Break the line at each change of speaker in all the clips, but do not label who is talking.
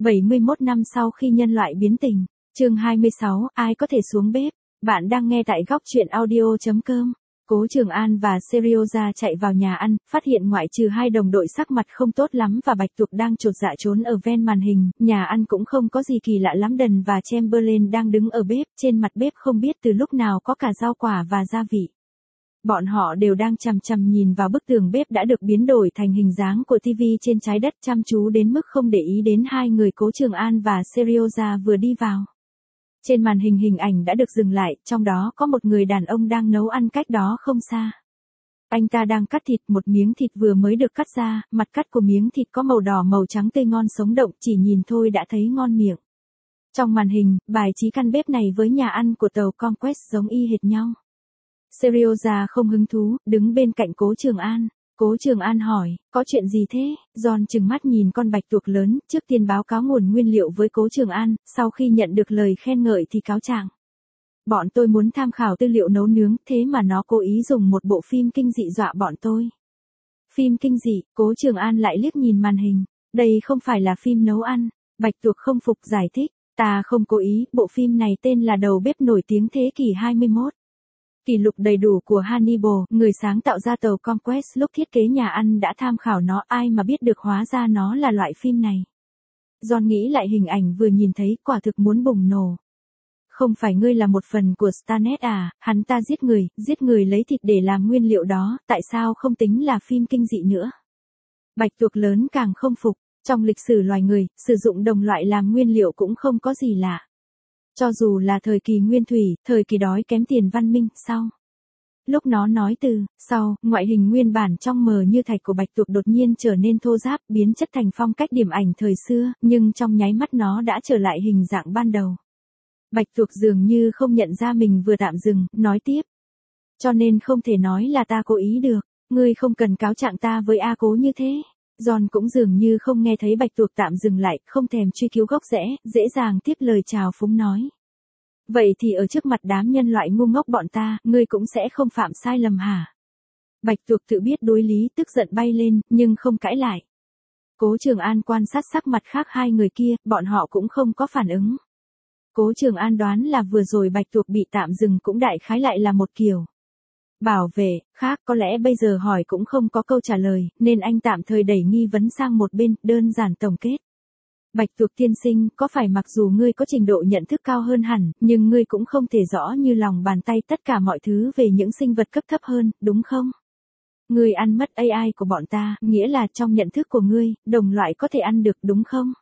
71 năm sau khi nhân loại biến tình. Chương 26, ai có thể xuống bếp? Bạn đang nghe tại góc truyện audio.com. Cố Trường An và Serioja chạy vào nhà ăn, phát hiện ngoại trừ hai đồng đội sắc mặt không tốt lắm và Bạch Tuộc đang chột dạ trốn ở ven màn hình, nhà ăn cũng không có gì kỳ lạ lắm. Đần và Chamberlain đang đứng ở bếp, trên mặt bếp không biết từ lúc nào có cả rau quả và gia vị. Bọn họ đều đang chằm chằm nhìn vào bức tường bếp đã được biến đổi thành hình dáng của TV trên trái đất, chăm chú đến mức không để ý đến hai người Cố Trường An và Serioja vừa đi vào. Trên màn hình hình ảnh đã được dừng lại, trong đó có một người đàn ông đang nấu ăn cách đó không xa. Anh ta đang cắt thịt, một miếng thịt vừa mới được cắt ra, mặt cắt của miếng thịt có màu đỏ màu trắng tươi ngon sống động, chỉ nhìn thôi đã thấy ngon miệng. Trong màn hình, bài trí căn bếp này với nhà ăn của tàu Conquest giống y hệt nhau. Serioja không hứng thú, đứng bên cạnh Cố Trường An. Cố Trường An hỏi, có chuyện gì thế? John trừng mắt nhìn con bạch tuộc lớn, trước tiên báo cáo nguồn nguyên liệu với Cố Trường An, sau khi nhận được lời khen ngợi thì cáo trạng. Bọn tôi muốn tham khảo tư liệu nấu nướng, thế mà nó cố ý dùng một bộ phim kinh dị dọa bọn tôi. Phim kinh dị? Cố Trường An lại liếc nhìn màn hình. Đây không phải là phim nấu ăn. Bạch tuộc không phục giải thích. Ta không cố ý, bộ phim này tên là Đầu bếp nổi tiếng thế kỷ 21. Kỷ lục đầy đủ của Hannibal, người sáng tạo ra tàu Conquest lúc thiết kế nhà ăn đã tham khảo nó, ai mà biết được hóa ra nó là loại phim này. John nghĩ lại hình ảnh vừa nhìn thấy, quả thực muốn bùng nổ. Không phải ngươi là một phần của Starnet à, hắn ta giết người lấy thịt để làm nguyên liệu đó, tại sao không tính là phim kinh dị nữa? Bạch tuộc lớn càng không phục, trong lịch sử loài người, sử dụng đồng loại làm nguyên liệu cũng không có gì lạ. Cho dù là thời kỳ nguyên thủy, thời kỳ đói kém tiền văn minh, sau. Lúc nó nói từ, sau, ngoại hình nguyên bản trong mờ như thạch của bạch tuộc đột nhiên trở nên thô ráp, biến chất thành phong cách điểm ảnh thời xưa, nhưng trong nháy mắt nó đã trở lại hình dạng ban đầu. Bạch tuộc dường như không nhận ra mình vừa tạm dừng, nói tiếp. Cho nên không thể nói là ta cố ý được, ngươi không cần cáo trạng ta với A Cố như thế. John cũng dường như không nghe thấy bạch tuộc tạm dừng lại, không thèm truy cứu gốc rễ, dễ dàng tiếp lời chào phúng nói. Vậy thì ở trước mặt đám nhân loại ngu ngốc bọn ta, ngươi cũng sẽ không phạm sai lầm hả? Bạch tuộc tự biết đối lý, tức giận bay lên, nhưng không cãi lại. Cố Trường An quan sát sắc mặt khác hai người kia, bọn họ cũng không có phản ứng. Cố Trường An đoán là vừa rồi bạch tuộc bị tạm dừng cũng đại khái lại là một kiểu bảo vệ, khác có lẽ bây giờ hỏi cũng không có câu trả lời, nên anh tạm thời đẩy nghi vấn sang một bên, đơn giản tổng kết. Bạch tuộc tiên sinh, có phải mặc dù ngươi có trình độ nhận thức cao hơn hẳn, nhưng ngươi cũng không thể rõ như lòng bàn tay tất cả mọi thứ về những sinh vật cấp thấp hơn, đúng không? Ngươi ăn mất AI của bọn ta, nghĩa là trong nhận thức của ngươi, đồng loại có thể ăn được, đúng không?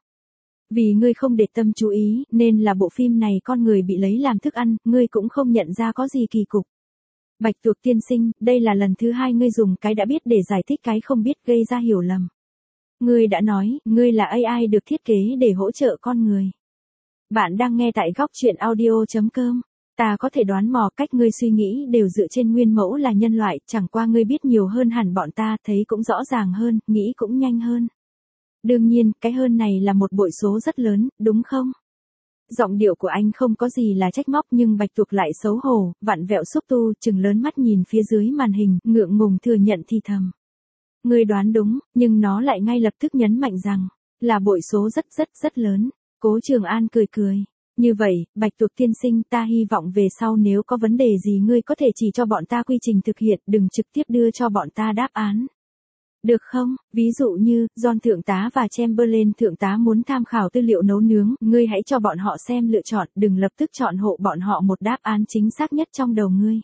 Vì ngươi không để tâm chú ý, nên là bộ phim này con người bị lấy làm thức ăn, ngươi cũng không nhận ra có gì kỳ cục. Bạch tuộc tiên sinh, đây là lần thứ hai ngươi dùng cái đã biết để giải thích cái không biết, gây ra hiểu lầm. Ngươi đã nói, ngươi là AI được thiết kế để hỗ trợ con người. Bạn đang nghe tại góc truyện audio.com. Ta có thể đoán mò cách ngươi suy nghĩ đều dựa trên nguyên mẫu là nhân loại, chẳng qua ngươi biết nhiều hơn hẳn bọn ta, thấy cũng rõ ràng hơn, nghĩ cũng nhanh hơn. Đương nhiên, cái hơn này là một bội số rất lớn, đúng không? Giọng điệu của anh không có gì là trách móc, nhưng bạch tuộc lại xấu hổ, vặn vẹo xúc tu, trừng lớn mắt nhìn phía dưới màn hình, ngượng ngùng thừa nhận thì thầm. Ngươi đoán đúng, nhưng nó lại ngay lập tức nhấn mạnh rằng, là bội số rất lớn. Cố Trường An cười cười. Như vậy, bạch tuộc tiên sinh, ta hy vọng về sau nếu có vấn đề gì ngươi có thể chỉ cho bọn ta quy trình thực hiện, đừng trực tiếp đưa cho bọn ta đáp án. Được không? Ví dụ như, John thượng tá và Chamberlain thượng tá muốn tham khảo tư liệu nấu nướng, ngươi hãy cho bọn họ xem lựa chọn, đừng lập tức chọn hộ bọn họ một đáp án chính xác nhất trong đầu ngươi.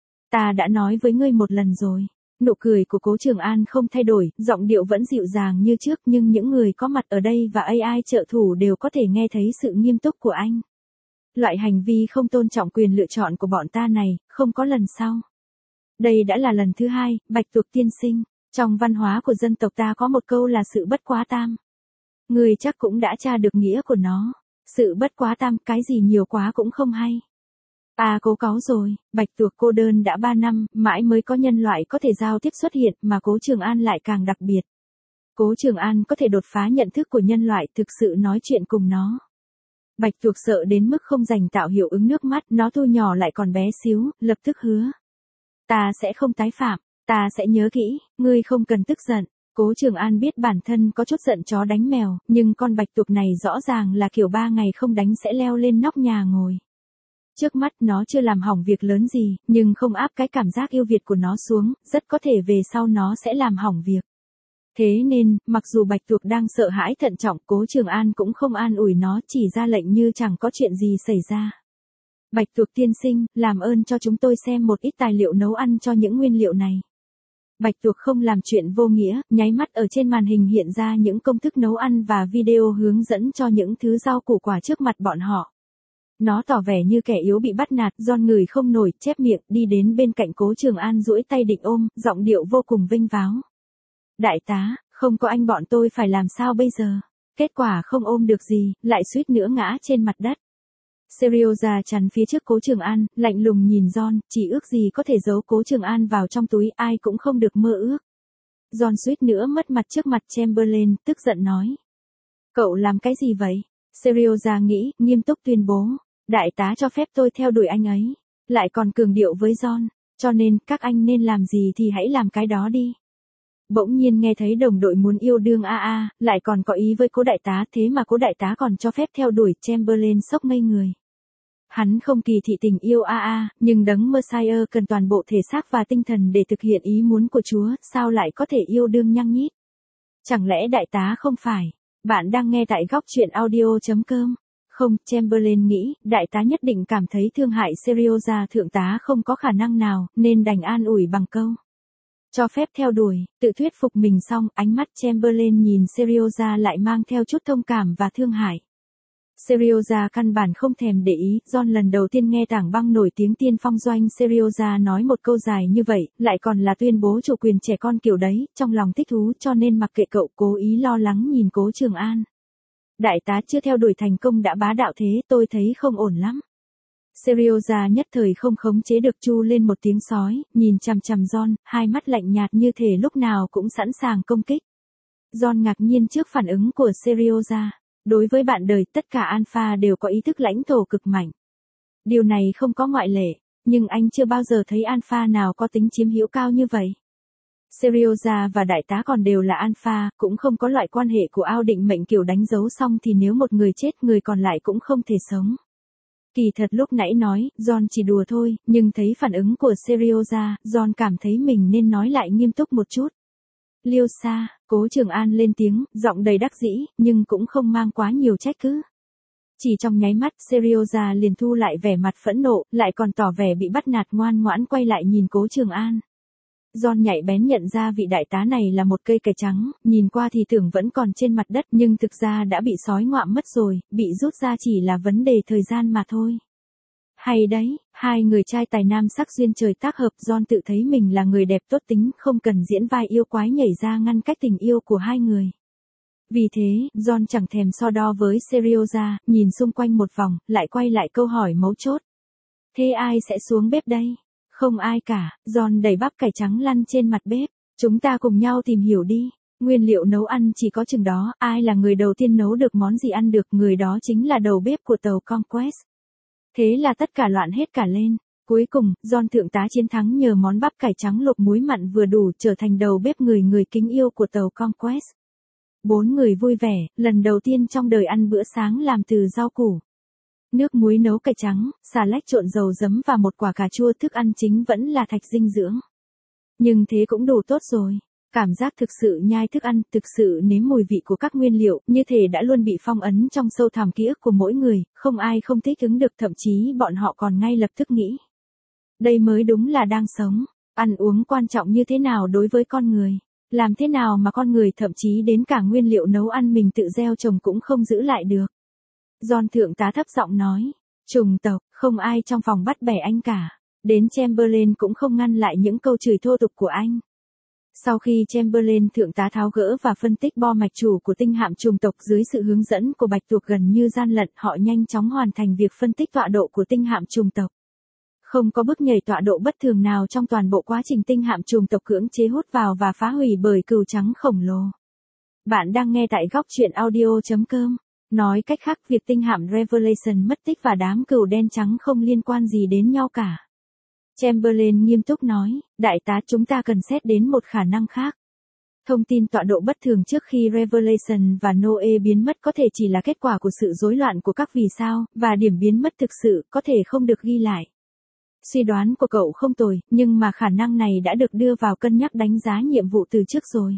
Ta đã nói với ngươi một lần rồi. Nụ cười của Cố Trường An không thay đổi, giọng điệu vẫn dịu dàng như trước, nhưng những người có mặt ở đây và AI trợ thủ đều có thể nghe thấy sự nghiêm túc của anh. Loại hành vi không tôn trọng quyền lựa chọn của bọn ta này, không có lần sau. Đây đã là lần thứ hai, bạch tuộc tiên sinh. Trong văn hóa của dân tộc ta có một câu là sự bất quá tam. Ngươi chắc cũng đã tra được nghĩa của nó. Sự bất quá tam, cái gì nhiều quá cũng không hay. Cố cáu rồi, bạch tuộc cô đơn đã 3 năm, mãi mới có nhân loại có thể giao tiếp xuất hiện, mà Cố Trường An lại càng đặc biệt. Cố Trường An có thể đột phá nhận thức của nhân loại, thực sự nói chuyện cùng nó. Bạch tuộc sợ đến mức không dành tạo hiệu ứng nước mắt, nó thu nhỏ lại còn bé xíu, lập tức hứa. Ta sẽ không tái phạm. Ta sẽ nhớ kỹ, ngươi không cần tức giận. Cố Trường An biết bản thân có chút giận chó đánh mèo, nhưng con bạch tuộc này rõ ràng là kiểu 3 ngày không đánh sẽ leo lên nóc nhà ngồi. Trước mắt nó chưa làm hỏng việc lớn gì, nhưng không áp cái cảm giác yêu Việt của nó xuống, rất có thể về sau nó sẽ làm hỏng việc. Thế nên, mặc dù bạch tuộc đang sợ hãi thận trọng, Cố Trường An cũng không an ủi nó, chỉ ra lệnh như chẳng có chuyện gì xảy ra. Bạch tuộc tiên sinh, làm ơn cho chúng tôi xem một ít tài liệu nấu ăn cho những nguyên liệu này. Bạch tuộc không làm chuyện vô nghĩa, nháy mắt ở trên màn hình hiện ra những công thức nấu ăn và video hướng dẫn cho những thứ rau củ quả trước mặt bọn họ. Nó tỏ vẻ như kẻ yếu bị bắt nạt, John ngửi không nổi, chép miệng, đi đến bên cạnh Cố Trường An duỗi tay định ôm, giọng điệu vô cùng vênh váo. Đại tá, không có anh bọn tôi phải làm sao bây giờ? Kết quả không ôm được gì, lại suýt nữa ngã trên mặt đất. Serioza chắn phía trước Cố Trường An, lạnh lùng nhìn John, chỉ ước gì có thể giấu Cố Trường An vào trong túi, ai cũng không được mơ ước. John suýt nữa mất mặt trước mặt Chamberlain, tức giận nói. Cậu làm cái gì vậy? Serioza nghĩ, nghiêm túc tuyên bố. Đại tá cho phép tôi theo đuổi anh ấy. Lại còn cường điệu với John, cho nên, các anh nên làm gì thì hãy làm cái đó đi. Bỗng nhiên nghe thấy đồng đội muốn yêu đương lại còn có ý với Cố đại tá, thế mà Cố đại tá còn cho phép theo đuổi, Chamberlain sốc ngây người. Hắn không kỳ thị tình yêu nhưng đấng Messiah cần toàn bộ thể xác và tinh thần để thực hiện ý muốn của Chúa, sao lại có thể yêu đương nhăng nhít? Chẳng lẽ đại tá không phải? Bạn đang nghe tại góc truyện audio.com. Không, Chamberlain nghĩ, đại tá nhất định cảm thấy thương hại Serioza, thượng tá không có khả năng nào, nên đành an ủi bằng câu. Cho phép theo đuổi, tự thuyết phục mình xong, ánh mắt Chamberlain nhìn Serioza lại mang theo chút thông cảm và thương hại. Serioza căn bản không thèm để ý, John lần đầu tiên nghe Tảng Băng nổi tiếng tiên phong doanh Serioza nói một câu dài như vậy, lại còn là tuyên bố chủ quyền trẻ con kiểu đấy, trong lòng thích thú cho nên mặc kệ cậu, cố ý lo lắng nhìn Cố Trường An. Đại tá chưa theo đuổi thành công đã bá đạo thế, tôi thấy không ổn lắm. Serioza nhất thời không khống chế được chu lên một tiếng sói, nhìn chằm chằm John, hai mắt lạnh nhạt như thể lúc nào cũng sẵn sàng công kích. John ngạc nhiên trước phản ứng của Serioza. Đối với bạn đời, tất cả alpha đều có ý thức lãnh thổ cực mạnh. Điều này không có ngoại lệ, nhưng anh chưa bao giờ thấy alpha nào có tính chiếm hữu cao như vậy. Serioza và đại tá còn đều là alpha, cũng không có loại quan hệ của ao định mệnh kiểu đánh dấu xong thì nếu một người chết người còn lại cũng không thể sống. Kỳ thật lúc nãy nói, John chỉ đùa thôi, nhưng thấy phản ứng của Serioza, John cảm thấy mình nên nói lại nghiêm túc một chút. Liêu xa, Cố Trường An lên tiếng, giọng đầy đắc dĩ, nhưng cũng không mang quá nhiều trách cứ. Chỉ trong nháy mắt, Serioza liền thu lại vẻ mặt phẫn nộ, lại còn tỏ vẻ bị bắt nạt, ngoan ngoãn quay lại nhìn Cố Trường An. John nhạy bén nhận ra vị đại tá này là một cây cải trắng, nhìn qua thì tưởng vẫn còn trên mặt đất nhưng thực ra đã bị sói ngoạm mất rồi, bị rút ra chỉ là vấn đề thời gian mà thôi. Hay đấy, hai người trai tài nam sắc duyên trời tác hợp, John tự thấy mình là người đẹp tốt tính, không cần diễn vai yêu quái nhảy ra ngăn cách tình yêu của hai người. Vì thế, John chẳng thèm so đo với Serioza, nhìn xung quanh một vòng, lại quay lại câu hỏi mấu chốt. Thế ai sẽ xuống bếp đây? Không ai cả, John đẩy bắp cải trắng lăn trên mặt bếp. Chúng ta cùng nhau tìm hiểu đi. Nguyên liệu nấu ăn chỉ có chừng đó, ai là người đầu tiên nấu được món gì ăn được, người đó chính là đầu bếp của tàu Conquest. Thế là tất cả loạn hết cả lên. Cuối cùng, John thượng tá chiến thắng nhờ món bắp cải trắng luộc muối mặn vừa đủ, trở thành đầu bếp người kính yêu của tàu Conquest. 4 người vui vẻ, lần đầu tiên trong đời ăn bữa sáng làm từ rau củ. Nước muối nấu cải trắng, xà lách trộn dầu giấm và một quả cà chua, thức ăn chính vẫn là thạch dinh dưỡng. Nhưng thế cũng đủ tốt rồi. Cảm giác thực sự nhai thức ăn, thực sự nếm mùi vị của các nguyên liệu, như thể đã luôn bị phong ấn trong sâu thẳm ký ức của mỗi người, không ai không thích ứng được, thậm chí bọn họ còn ngay lập tức nghĩ. Đây mới đúng là đang sống. Ăn uống quan trọng như thế nào đối với con người? Làm thế nào mà con người thậm chí đến cả nguyên liệu nấu ăn mình tự gieo trồng cũng không giữ lại được? John thượng tá thấp giọng nói. Chủng tộc, không ai trong phòng bắt bẻ anh cả. Đến Chamberlain cũng không ngăn lại những câu chửi thô tục của anh. Sau khi Chamberlain thượng tá tháo gỡ và phân tích bo mạch chủ của tinh hạm chủng tộc dưới sự hướng dẫn của Bạch Tuộc gần như gian lận, họ nhanh chóng hoàn thành việc phân tích tọa độ của tinh hạm chủng tộc. Không có bước nhảy tọa độ bất thường nào trong toàn bộ quá trình tinh hạm chủng tộc cưỡng chế hút vào và phá hủy bởi cừu trắng khổng lồ. Bạn đang nghe tại góc truyện audio.com. Nói cách khác, việc tinh hạm Revelation mất tích và đám cừu đen trắng không liên quan gì đến nhau cả. Chamberlain nghiêm túc nói, đại tá, chúng ta cần xét đến một khả năng khác. Thông tin tọa độ bất thường trước khi Revelation và Noe biến mất có thể chỉ là kết quả của sự rối loạn của các vì sao, và điểm biến mất thực sự có thể không được ghi lại. Suy đoán của cậu không tồi, nhưng mà khả năng này đã được đưa vào cân nhắc đánh giá nhiệm vụ từ trước rồi.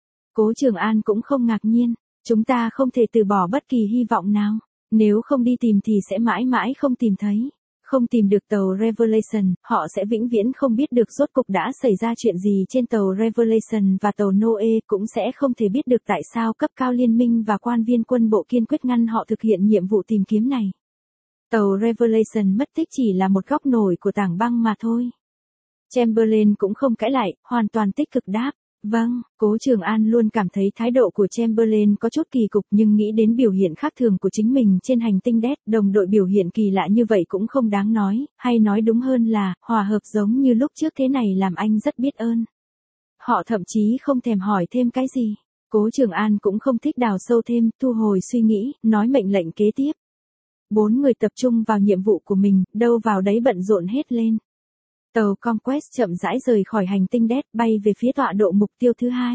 Cố Trường An cũng không ngạc nhiên, chúng ta không thể từ bỏ bất kỳ hy vọng nào. Nếu không đi tìm thì sẽ mãi mãi không tìm thấy. Không tìm được tàu Revelation, họ sẽ vĩnh viễn không biết được rốt cục đã xảy ra chuyện gì trên tàu Revelation và tàu Noe, cũng sẽ không thể biết được tại sao cấp cao liên minh và quan viên quân bộ kiên quyết ngăn họ thực hiện nhiệm vụ tìm kiếm này. Tàu Revelation mất tích chỉ là một góc nổi của tảng băng mà thôi. Chamberlain cũng không cãi lại, hoàn toàn tích cực đáp. Vâng, Cố Trường An luôn cảm thấy thái độ của Chamberlain có chút kỳ cục, nhưng nghĩ đến biểu hiện khác thường của chính mình trên hành tinh đét, đồng đội biểu hiện kỳ lạ như vậy cũng không đáng nói, hay nói đúng hơn là, hòa hợp giống như lúc trước thế này làm anh rất biết ơn. Họ thậm chí không thèm hỏi thêm cái gì. Cố Trường An cũng không thích đào sâu thêm, thu hồi suy nghĩ, nói mệnh lệnh kế tiếp. 4 người tập trung vào nhiệm vụ của mình, đâu vào đấy bận rộn hết lên. Tàu Conquest chậm rãi rời khỏi hành tinh đét, bay về phía tọa độ mục tiêu thứ 2.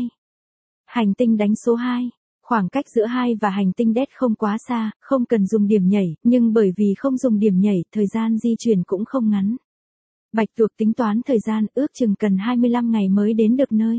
Hành tinh đánh số 2. Khoảng cách giữa 2 và hành tinh đét không quá xa, không cần dùng điểm nhảy, nhưng bởi vì không dùng điểm nhảy, thời gian di chuyển cũng không ngắn. Bạch Tuộc tính toán thời gian, ước chừng cần 25 ngày mới đến được nơi.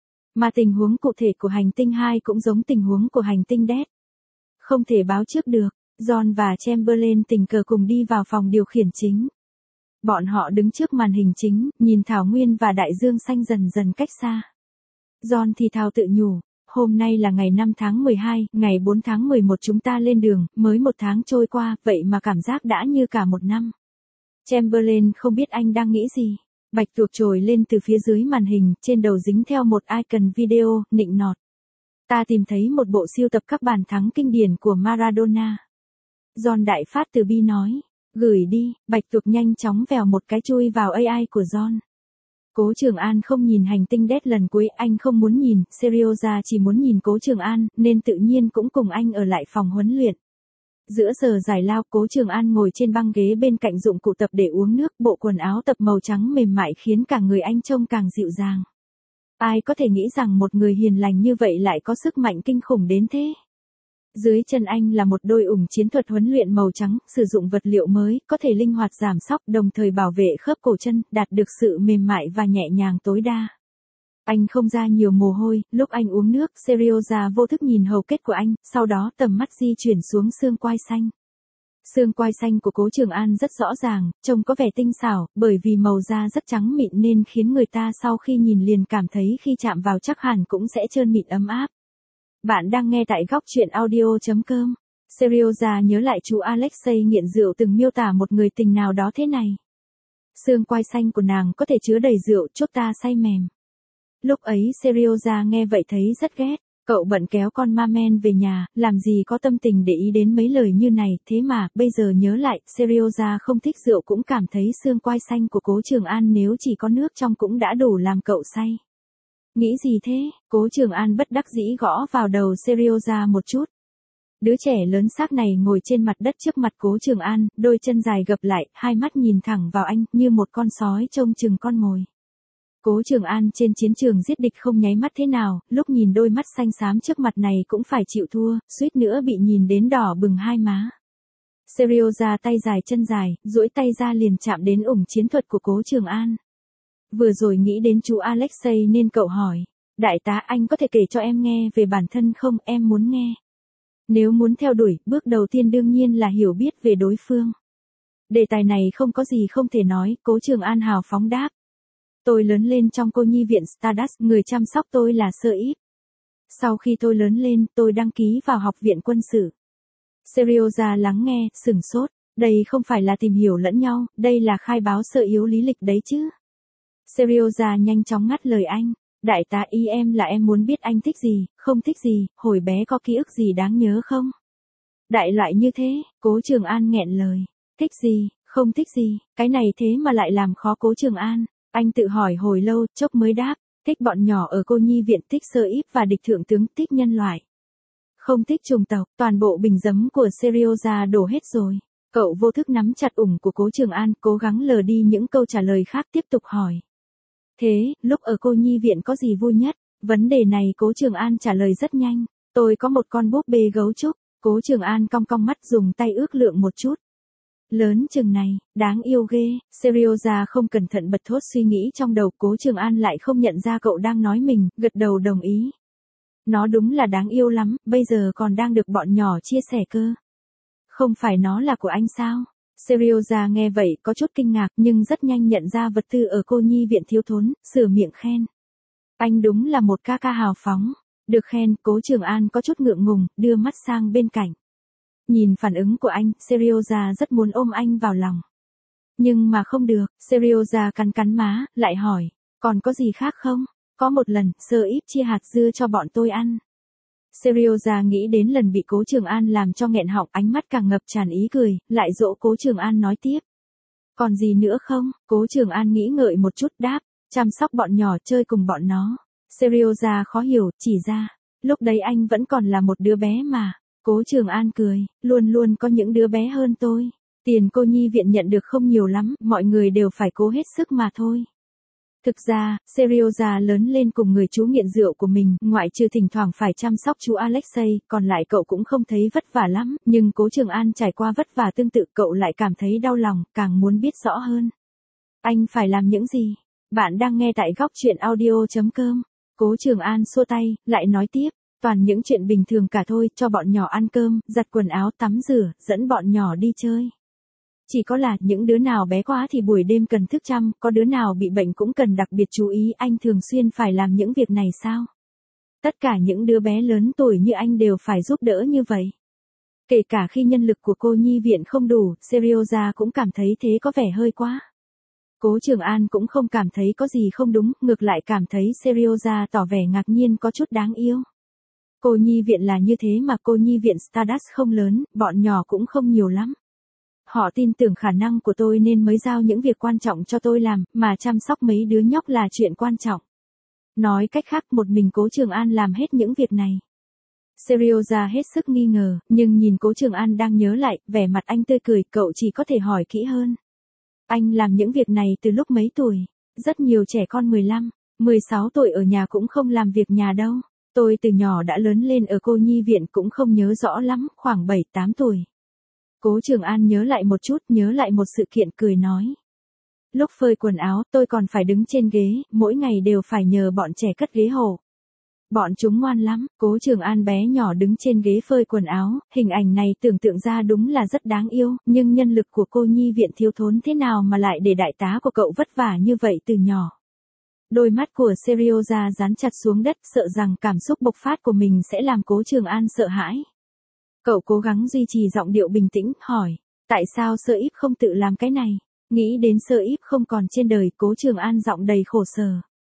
Mà tình huống cụ thể của hành tinh 2 cũng giống tình huống của hành tinh đét. Không thể báo trước được, John và Chamberlain tình cờ cùng đi vào phòng điều khiển chính. Bọn họ đứng trước màn hình chính, nhìn thảo nguyên và đại dương xanh dần dần cách xa. John thì thào tự nhủ, hôm nay là ngày 5 tháng 12, ngày 4 tháng 11 chúng ta lên đường, mới 1 tháng trôi qua, vậy mà cảm giác đã như cả 1 năm. Chamberlain không biết anh đang nghĩ gì. Bạch Tuộc trồi lên từ phía dưới màn hình, trên đầu dính theo một icon video, nịnh nọt. Ta tìm thấy một bộ sưu tập các bàn thắng kinh điển của Maradona. John đại phát từ bi nói. Gửi đi, Bạch Tuộc nhanh chóng vèo một cái chui vào AI của John. Cố Trường An không nhìn hành tinh đét lần cuối, anh không muốn nhìn, Serioza chỉ muốn nhìn Cố Trường An, nên tự nhiên cũng cùng anh ở lại phòng huấn luyện. Giữa giờ giải lao, Cố Trường An ngồi trên băng ghế bên cạnh dụng cụ tập để uống nước, bộ quần áo tập màu trắng mềm mại khiến cả người anh trông càng dịu dàng. Ai có thể nghĩ rằng một người hiền lành như vậy lại có sức mạnh kinh khủng đến thế? Dưới chân anh là một đôi ủng chiến thuật huấn luyện màu trắng, sử dụng vật liệu mới, có thể linh hoạt giảm xóc, đồng thời bảo vệ khớp cổ chân, đạt được sự mềm mại và nhẹ nhàng tối đa. Anh không ra nhiều mồ hôi, lúc anh uống nước, Serioza vô thức nhìn hầu kết của anh, sau đó tầm mắt di chuyển xuống xương quai xanh. Xương quai xanh của Cố Trường An rất rõ ràng, trông có vẻ tinh xảo, bởi vì màu da rất trắng mịn nên khiến người ta sau khi nhìn liền cảm thấy khi chạm vào chắc hẳn cũng sẽ trơn mịn ấm áp. Bạn đang nghe tại góc truyện audio.com. Serioza nhớ lại chú Alexei nghiện rượu từng miêu tả một người tình nào đó thế này. Xương quai xanh của nàng có thể chứa đầy rượu, chốt ta say mềm. Lúc ấy Serioza nghe vậy thấy rất ghét. Cậu bận kéo con ma men về nhà, làm gì có tâm tình để ý đến mấy lời như này, thế mà, bây giờ nhớ lại, Serioza không thích rượu cũng cảm thấy xương quai xanh của Cố Trường An nếu chỉ có nước trong cũng đã đủ làm cậu say. Nghĩ gì thế? Cố Trường An bất đắc dĩ gõ vào đầu Serioza một chút. Đứa trẻ lớn xác này ngồi trên mặt đất trước mặt Cố Trường An, đôi chân dài gập lại, hai mắt nhìn thẳng vào anh, như một con sói trông chừng con mồi. Cố Trường An trên chiến trường giết địch không nháy mắt thế nào, lúc nhìn đôi mắt xanh xám trước mặt này cũng phải chịu thua, suýt nữa bị nhìn đến đỏ bừng hai má. Serioza tay dài chân dài, duỗi tay ra liền chạm đến ủng chiến thuật của Cố Trường An. Vừa rồi nghĩ đến chú Alexei nên cậu hỏi, đại tá anh có thể kể cho em nghe về bản thân không, em muốn nghe. Nếu muốn theo đuổi, bước đầu tiên đương nhiên là hiểu biết về đối phương. Đề tài này không có gì không thể nói, Cố Trường An hào phóng đáp. Tôi lớn lên trong cô nhi viện Stardust, người chăm sóc tôi là Sir Ip. Sau khi tôi lớn lên, tôi đăng ký vào học viện quân sự. Serioza lắng nghe, sửng sốt, đây không phải là tìm hiểu lẫn nhau, đây là khai báo sơ yếu lý lịch đấy chứ. Serioza nhanh chóng ngắt lời anh, đại tá ý em là em muốn biết anh thích gì, không thích gì, hồi bé có ký ức gì đáng nhớ không? Đại loại như thế, Cố Trường An nghẹn lời, thích gì, không thích gì, cái này thế mà lại làm khó Cố Trường An. Anh tự hỏi hồi lâu, chốc mới đáp, thích bọn nhỏ ở cô nhi viện, thích Sir Ip và địch thượng tướng, thích nhân loại. Không thích chủng tộc, toàn bộ bình giấm của Serioza đổ hết rồi. Cậu vô thức nắm chặt ủng của Cố Trường An, cố gắng lờ đi những câu trả lời khác tiếp tục hỏi. Thế, lúc ở cô nhi viện có gì vui nhất? Vấn đề này Cố Trường An trả lời rất nhanh. Tôi có một con búp bê gấu trúc. Cố Trường An cong cong mắt dùng tay ước lượng một chút. Lớn chừng này, đáng yêu ghê. Serioza không cẩn thận bật thốt suy nghĩ trong đầu. Cố Trường An lại không nhận ra cậu đang nói mình, gật đầu đồng ý. Nó đúng là đáng yêu lắm, bây giờ còn đang được bọn nhỏ chia sẻ cơ. Không phải nó là của anh sao? Serioza nghe vậy có chút kinh ngạc nhưng rất nhanh nhận ra vật tư ở cô nhi viện thiếu thốn, sửa miệng khen. Anh đúng là một ca ca hào phóng. Được khen, Cố Trường An có chút ngượng ngùng, đưa mắt sang bên cạnh. Nhìn phản ứng của anh, Serioza rất muốn ôm anh vào lòng. Nhưng mà không được, Serioza cắn cắn má, lại hỏi, còn có gì khác không? Có một lần, Sơ Íp chia hạt dưa cho bọn tôi ăn. Serioza nghĩ đến lần bị Cố Trường An làm cho nghẹn họng, ánh mắt càng ngập tràn ý cười, lại dỗ Cố Trường An nói tiếp. Còn gì nữa không? Cố Trường An nghĩ ngợi một chút đáp, chăm sóc bọn nhỏ, chơi cùng bọn nó. Serioza khó hiểu, chỉ ra, lúc đấy anh vẫn còn là một đứa bé mà. Cố Trường An cười, luôn luôn có những đứa bé hơn tôi. Tiền cô nhi viện nhận được không nhiều lắm, mọi người đều phải cố hết sức mà thôi. Thực ra, Serioza lớn lên cùng người chú nghiện rượu của mình, ngoại trừ thỉnh thoảng phải chăm sóc chú Alexei, còn lại cậu cũng không thấy vất vả lắm, nhưng Cố Trường An trải qua vất vả tương tự cậu lại cảm thấy đau lòng, càng muốn biết rõ hơn. Anh phải làm những gì? Bạn đang nghe tại góc truyện audio.com. Cố Trường An xua tay, lại nói tiếp, toàn những chuyện bình thường cả thôi, cho bọn nhỏ ăn cơm, giặt quần áo, tắm rửa, dẫn bọn nhỏ đi chơi. Chỉ có là những đứa nào bé quá thì buổi đêm cần thức chăm, có đứa nào bị bệnh cũng cần đặc biệt chú ý, anh thường xuyên phải làm những việc này sao? Tất cả những đứa bé lớn tuổi như anh đều phải giúp đỡ như vậy. Kể cả khi nhân lực của cô nhi viện không đủ, Serioza cũng cảm thấy thế có vẻ hơi quá. Cố Trường An cũng không cảm thấy có gì không đúng, ngược lại cảm thấy Serioza tỏ vẻ ngạc nhiên có chút đáng yêu. Cô nhi viện là như thế mà cô nhi viện Stardust không lớn, bọn nhỏ cũng không nhiều lắm. Họ tin tưởng khả năng của tôi nên mới giao những việc quan trọng cho tôi làm, mà chăm sóc mấy đứa nhóc là chuyện quan trọng. Nói cách khác, một mình Cố Trường An làm hết những việc này. Serioza hết sức nghi ngờ, nhưng nhìn Cố Trường An đang nhớ lại, vẻ mặt anh tươi cười, cậu chỉ có thể hỏi kỹ hơn. Anh làm những việc này từ lúc mấy tuổi? Rất nhiều trẻ con 15, 16 tuổi ở nhà cũng không làm việc nhà đâu. Tôi từ nhỏ đã lớn lên ở cô nhi viện cũng không nhớ rõ lắm, khoảng 7-8 tuổi. Cố Trường An nhớ lại một chút, nhớ lại một sự kiện, cười nói. Lúc phơi quần áo, tôi còn phải đứng trên ghế, mỗi ngày đều phải nhờ bọn trẻ cất ghế hộ. Bọn chúng ngoan lắm. Cố Trường An bé nhỏ đứng trên ghế phơi quần áo, hình ảnh này tưởng tượng ra đúng là rất đáng yêu, nhưng nhân lực của cô nhi viện thiếu thốn thế nào mà lại để đại tá của cậu vất vả như vậy từ nhỏ. Đôi mắt của Serioza dán chặt xuống đất, sợ rằng cảm xúc bộc phát của mình sẽ làm Cố Trường An sợ hãi. Cậu cố gắng duy trì giọng điệu bình tĩnh, hỏi, tại sao Sơ Íp không tự làm cái này? Nghĩ đến Sơ Íp không còn trên đời, Cố Trường An giọng đầy khổ sở.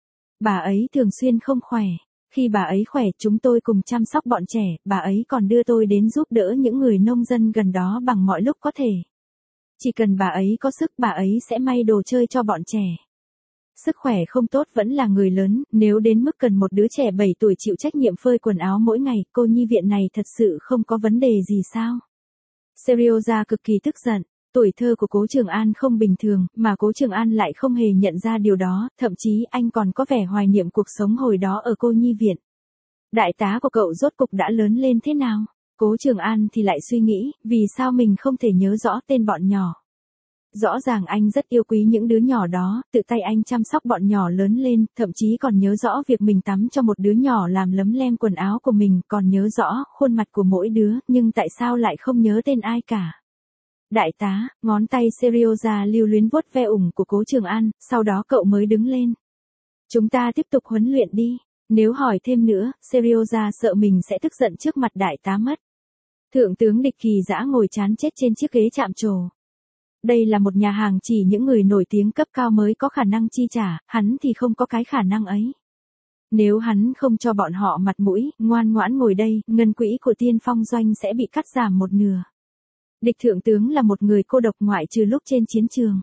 Bà ấy thường xuyên không khỏe. Khi bà ấy khỏe, chúng tôi cùng chăm sóc bọn trẻ, bà ấy còn đưa tôi đến giúp đỡ những người nông dân gần đó bằng mọi lúc có thể. Chỉ cần bà ấy có sức, bà ấy sẽ may đồ chơi cho bọn trẻ. Sức khỏe không tốt vẫn là người lớn, nếu đến mức cần một đứa trẻ 7 tuổi chịu trách nhiệm phơi quần áo mỗi ngày, cô nhi viện này thật sự không có vấn đề gì sao? Serioza cực kỳ tức giận. Tuổi thơ của Cố Trường An không bình thường, mà Cố Trường An lại không hề nhận ra điều đó, thậm chí anh còn có vẻ hoài niệm cuộc sống hồi đó ở cô nhi viện. Đại tá của cậu rốt cục đã lớn lên thế nào? Cố Trường An thì lại suy nghĩ, vì sao mình không thể nhớ rõ tên bọn nhỏ. Rõ ràng anh rất yêu quý những đứa nhỏ đó, tự tay anh chăm sóc bọn nhỏ lớn lên, thậm chí còn nhớ rõ việc mình tắm cho một đứa nhỏ làm lấm lem quần áo của mình, còn nhớ rõ khuôn mặt của mỗi đứa, nhưng tại sao lại không nhớ tên ai cả? Đại tá, ngón tay Serioza lưu luyến vuốt ve ủng của Cố Trường An, sau đó cậu mới đứng lên. Chúng ta tiếp tục huấn luyện đi. Nếu hỏi thêm nữa, Serioza sợ mình sẽ tức giận trước mặt đại tá mất. Thượng tướng Địch Kỳ Dã ngồi chán chết trên chiếc ghế chạm trổ. Đây là một nhà hàng chỉ những người nổi tiếng cấp cao mới có khả năng chi trả, hắn thì không có cái khả năng ấy. Nếu hắn không cho bọn họ mặt mũi, ngoan ngoãn ngồi đây, ngân quỹ của Tiên Phong Doanh sẽ bị cắt giảm một nửa. Địch thượng tướng là một người cô độc ngoại trừ lúc trên chiến trường.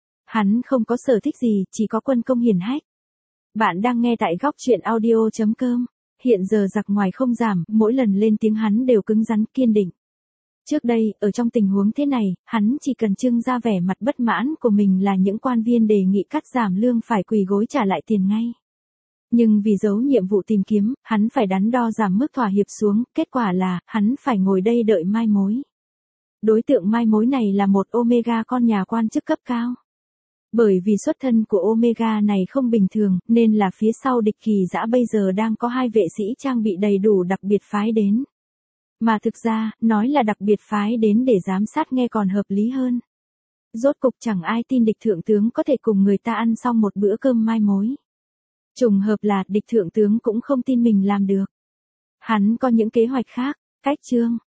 Hắn không có sở thích gì, chỉ có quân công hiển hách. Bạn đang nghe tại góc truyện audio.com. Hiện giờ giặc ngoài không giảm, mỗi lần lên tiếng hắn đều cứng rắn kiên định. Trước đây, ở trong tình huống thế này, hắn chỉ cần trưng ra vẻ mặt bất mãn của mình là những quan viên đề nghị cắt giảm lương phải quỳ gối trả lại tiền ngay. Nhưng vì giấu nhiệm vụ tìm kiếm, hắn phải đắn đo giảm mức thỏa hiệp xuống, kết quả là, hắn phải ngồi đây đợi mai mối. Đối tượng mai mối này là một Omega con nhà quan chức cấp cao. Bởi vì xuất thân của Omega này không bình thường, nên là phía sau địch kỳ dã bây giờ đang có 2 vệ sĩ trang bị đầy đủ đặc biệt phái đến. Mà thực ra, nói là đặc biệt phái đến để giám sát nghe còn hợp lý hơn. Rốt cục chẳng ai tin địch thượng tướng có thể cùng người ta ăn xong một bữa cơm mai mối. Trùng hợp là địch thượng tướng cũng không tin mình làm được. Hắn có những kế hoạch khác, cách chương.